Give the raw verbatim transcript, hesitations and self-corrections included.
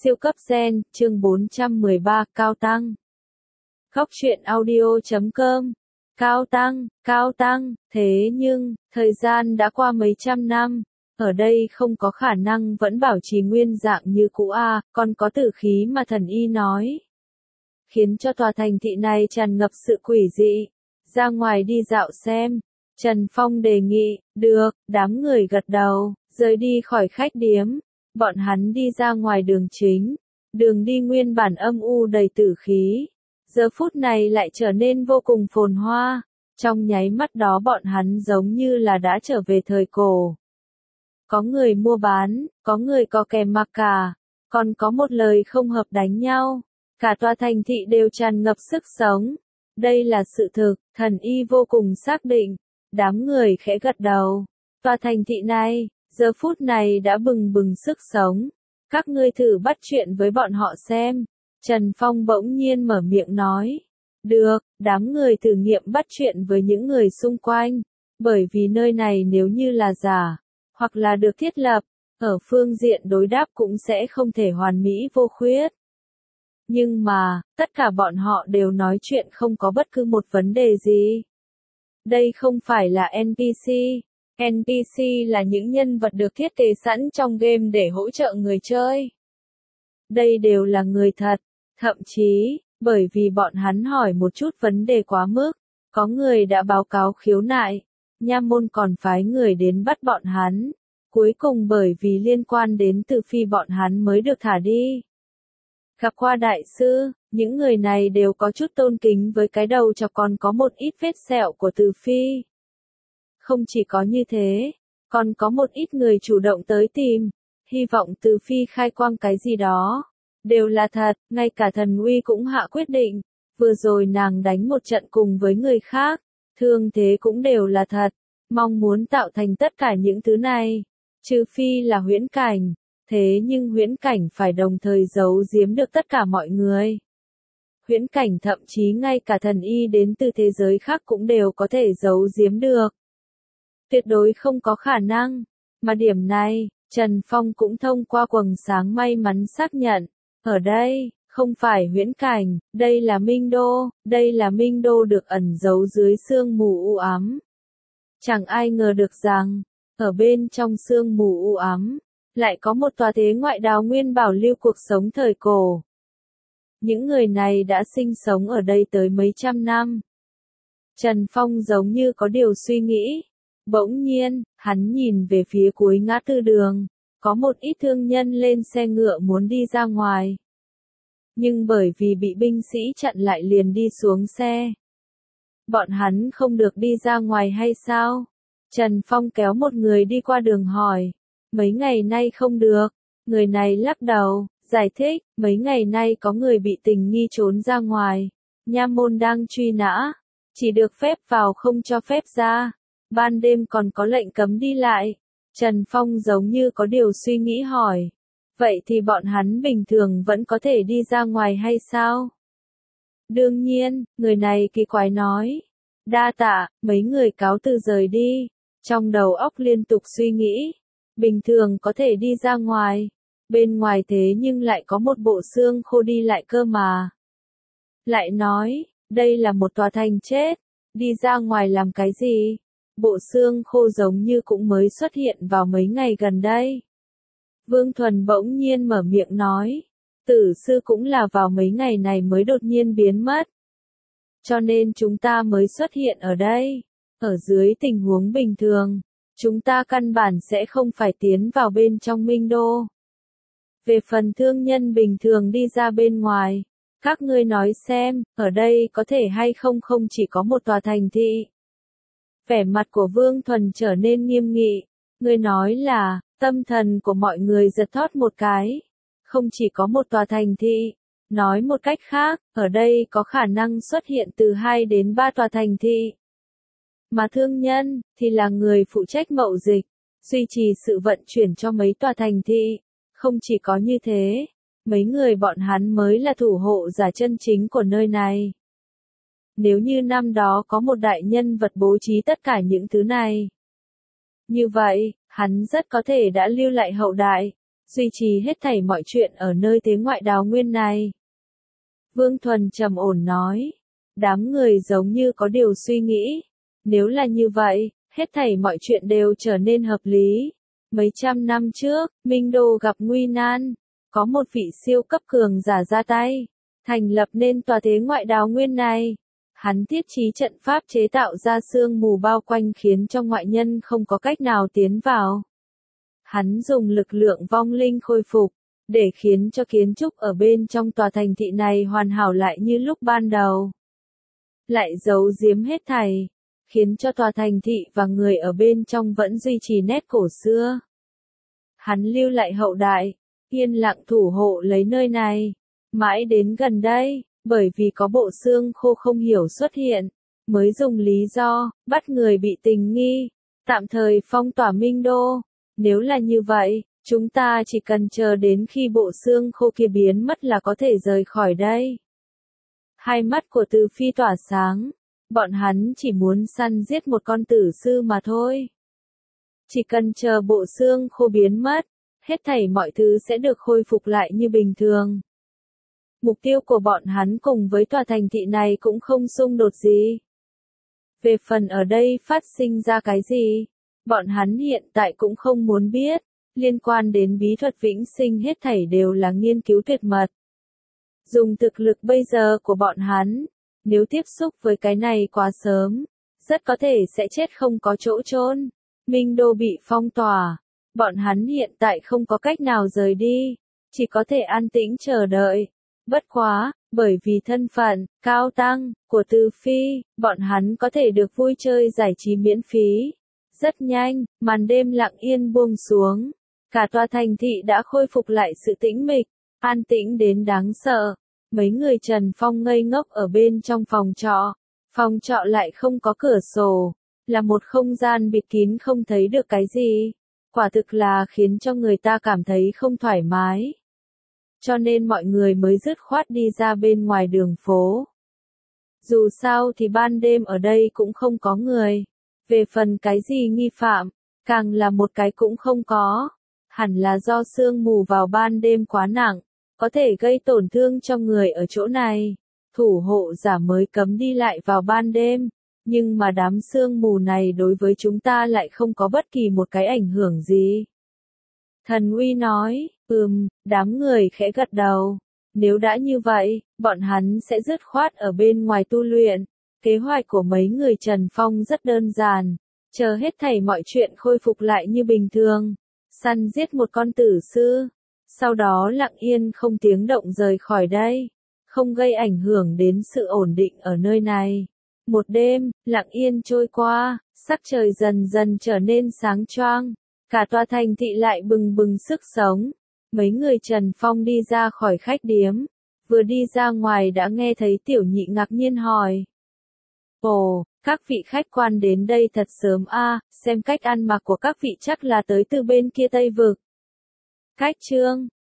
Siêu cấp gen, chương bốn trăm mười ba, Cao Tăng. Góc truyện audio chấm com. Cao Tăng, Cao Tăng, thế nhưng, thời gian đã qua mấy trăm năm, ở đây không có khả năng vẫn bảo trì nguyên dạng như cũ a, còn có tử khí mà thần y nói. Khiến cho tòa thành thị này tràn ngập sự quỷ dị. Ra ngoài đi dạo xem. Trần Phong đề nghị, được, đám người gật đầu, rời đi khỏi khách điếm. Bọn hắn đi ra ngoài đường chính, đường đi nguyên bản âm u đầy tử khí, giờ phút này lại trở nên vô cùng phồn hoa, trong nháy mắt đó bọn hắn giống như là đã trở về thời cổ. Có người mua bán, có người có kèm mặc cả, còn có một lời không hợp đánh nhau, cả tòa thành thị đều tràn ngập sức sống. Đây là sự thực, thần y vô cùng xác định, đám người khẽ gật đầu, tòa thành thị này giờ phút này đã bừng bừng sức sống. Các ngươi thử bắt chuyện với bọn họ xem. Trần Phong bỗng nhiên mở miệng nói. Được, đám người thử nghiệm bắt chuyện với những người xung quanh. Bởi vì nơi này nếu như là giả, hoặc là được thiết lập, ở phương diện đối đáp cũng sẽ không thể hoàn mỹ vô khuyết. Nhưng mà, tất cả bọn họ đều nói chuyện không có bất cứ một vấn đề gì. Đây không phải là en pê xê. en pê xê là những nhân vật được thiết kế sẵn trong game để hỗ trợ người chơi. Đây đều là người thật, thậm chí, bởi vì bọn hắn hỏi một chút vấn đề quá mức, có người đã báo cáo khiếu nại, nha môn còn phái người đến bắt bọn hắn, cuối cùng bởi vì liên quan đến Từ Phi bọn hắn mới được thả đi. Gặp qua đại sư, những người này đều có chút tôn kính với cái đầu chọc còn có một ít vết sẹo của Từ Phi. Không chỉ có như thế, còn có một ít người chủ động tới tìm, hy vọng Từ Phi khai quang cái gì đó. Đều là thật, ngay cả thần uy cũng hạ quyết định, vừa rồi nàng đánh một trận cùng với người khác, thương thế cũng đều là thật, mong muốn tạo thành tất cả những thứ này, trừ phi là huyễn cảnh, thế nhưng huyễn cảnh phải đồng thời giấu giếm được tất cả mọi người. Huyễn cảnh thậm chí ngay cả thần y đến từ thế giới khác cũng đều có thể giấu giếm được. Tuyệt đối không có khả năng, mà điểm này, Trần Phong cũng thông qua quầng sáng may mắn xác nhận, ở đây, không phải huyễn cảnh, đây là Minh Đô, đây là Minh Đô được ẩn giấu dưới sương mù u ám. Chẳng ai ngờ được rằng, ở bên trong sương mù u ám, lại có một tòa thế ngoại đào nguyên bảo lưu cuộc sống thời cổ. Những người này đã sinh sống ở đây tới mấy trăm năm. Trần Phong giống như có điều suy nghĩ. Bỗng nhiên, hắn nhìn về phía cuối ngã tư đường, có một ít thương nhân lên xe ngựa muốn đi ra ngoài. Nhưng bởi vì bị binh sĩ chặn lại liền đi xuống xe. Bọn hắn không được đi ra ngoài hay sao? Trần Phong kéo một người đi qua đường hỏi. Mấy ngày nay không được. Người này lắc đầu, giải thích, mấy ngày nay có người bị tình nghi trốn ra ngoài. Nha môn đang truy nã. Chỉ được phép vào không cho phép ra. Ban đêm còn có lệnh cấm đi lại. Trần Phong giống như có điều suy nghĩ hỏi. Vậy thì bọn hắn bình thường vẫn có thể đi ra ngoài hay sao? Đương nhiên, người này kỳ quái nói. Đa tạ, mấy người cáo từ rời đi. Trong đầu óc liên tục suy nghĩ. Bình thường có thể đi ra ngoài. Bên ngoài thế nhưng lại có một bộ xương khô đi lại cơ mà. Lại nói, đây là một tòa thành chết. Đi ra ngoài làm cái gì? Bộ xương khô giống như cũng mới xuất hiện vào mấy ngày gần đây. Vương Thuần bỗng nhiên mở miệng nói. Tử sư cũng là vào mấy ngày này mới đột nhiên biến mất. Cho nên chúng ta mới xuất hiện ở đây. Ở dưới tình huống bình thường, chúng ta căn bản sẽ không phải tiến vào bên trong Minh Đô. Về phần thương nhân bình thường đi ra bên ngoài, các ngươi nói xem, ở đây có thể hay không không chỉ có một tòa thành thị. Vẻ mặt của Vương Thuần trở nên nghiêm nghị. Người nói là, tâm thần của mọi người giật thót một cái. Không chỉ có một tòa thành thị. Nói một cách khác, ở đây có khả năng xuất hiện từ hai đến ba tòa thành thị. Mà thương nhân, thì là người phụ trách mậu dịch, duy trì sự vận chuyển cho mấy tòa thành thị. Không chỉ có như thế, mấy người bọn hắn mới là thủ hộ giả chân chính của nơi này. Nếu như năm đó có một đại nhân vật bố trí tất cả những thứ này. Như vậy, hắn rất có thể đã lưu lại hậu đại. duy trì hết thảy mọi chuyện ở nơi thế ngoại đào nguyên này. Vương Thuần trầm ổn nói. Đám người giống như có điều suy nghĩ. Nếu là như vậy, hết thảy mọi chuyện đều trở nên hợp lý. Mấy trăm năm trước, Minh Đô gặp nguy nan. Có một vị siêu cấp cường giả ra tay. Thành lập nên tòa thế ngoại đào nguyên này. Hắn thiết trí trận pháp chế tạo ra sương mù bao quanh khiến cho ngoại nhân không có cách nào tiến vào. Hắn dùng lực lượng vong linh khôi phục, để khiến cho kiến trúc ở bên trong tòa thành thị này hoàn hảo lại như lúc ban đầu. Lại giấu giếm hết thảy, khiến cho tòa thành thị và người ở bên trong vẫn duy trì nét cổ xưa. Hắn lưu lại hậu đại, yên lặng thủ hộ lấy nơi này. Mãi đến gần đây, bởi vì có bộ xương khô không hiểu xuất hiện, mới dùng lý do, bắt người bị tình nghi, tạm thời phong tỏa Minh Đô. Nếu là như vậy, chúng ta chỉ cần chờ đến khi bộ xương khô kia biến mất là có thể rời khỏi đây. Hai mắt của Từ Phi tỏa sáng, bọn hắn chỉ muốn săn giết một con tử sư mà thôi. Chỉ cần chờ bộ xương khô biến mất, hết thảy mọi thứ sẽ được khôi phục lại như bình thường. Mục tiêu của bọn hắn cùng với tòa thành thị này cũng không xung đột gì. Về phần ở đây phát sinh ra cái gì, bọn hắn hiện tại cũng không muốn biết, liên quan đến bí thuật vĩnh sinh hết thảy đều là nghiên cứu tuyệt mật. Dùng thực lực bây giờ của bọn hắn, nếu tiếp xúc với cái này quá sớm, rất có thể sẽ chết không có chỗ chôn. Minh Đô bị phong tỏa, bọn hắn hiện tại không có cách nào rời đi, chỉ có thể an tĩnh chờ đợi. Bất quá, bởi vì thân phận, cao tăng, của Từ Phi, bọn hắn có thể được vui chơi giải trí miễn phí. Rất nhanh, màn đêm lặng yên buông xuống. Cả tòa thành thị đã khôi phục lại sự tĩnh mịch, an tĩnh đến đáng sợ. Mấy người Trần Phong ngây ngốc ở bên trong phòng trọ. Phòng trọ lại không có cửa sổ, là một không gian bịt kín không thấy được cái gì. Quả thực là khiến cho người ta cảm thấy không thoải mái. Cho nên mọi người mới dứt khoát đi ra bên ngoài đường phố. Dù sao thì ban đêm ở đây cũng không có người. Về phần cái gì nghi phạm, càng là một cái cũng không có. Hẳn là do sương mù vào ban đêm quá nặng, có thể gây tổn thương cho người ở chỗ này. Thủ hộ giả mới cấm đi lại vào ban đêm. Nhưng mà đám sương mù này đối với chúng ta lại không có bất kỳ một cái ảnh hưởng gì. Thần Uy nói, ừm, đám người khẽ gật đầu. Nếu đã như vậy, bọn hắn sẽ dứt khoát ở bên ngoài tu luyện. Kế hoạch của mấy người Trần Phong rất đơn giản. Chờ hết thảy mọi chuyện khôi phục lại như bình thường. Săn giết một con tử sư. Sau đó lặng yên không tiếng động rời khỏi đây. Không gây ảnh hưởng đến sự ổn định ở nơi này. Một đêm, lặng yên trôi qua, sắc trời dần dần trở nên sáng choang. Cả tòa thành thị lại bừng bừng sức sống. Mấy người Trần Phong đi ra khỏi khách điếm. Vừa đi ra ngoài đã nghe thấy Tiểu Nhị ngạc nhiên hỏi. Ồ, các vị khách quan đến đây thật sớm a, xem cách ăn mặc của các vị chắc là tới từ bên kia Tây Vực. Cách trương,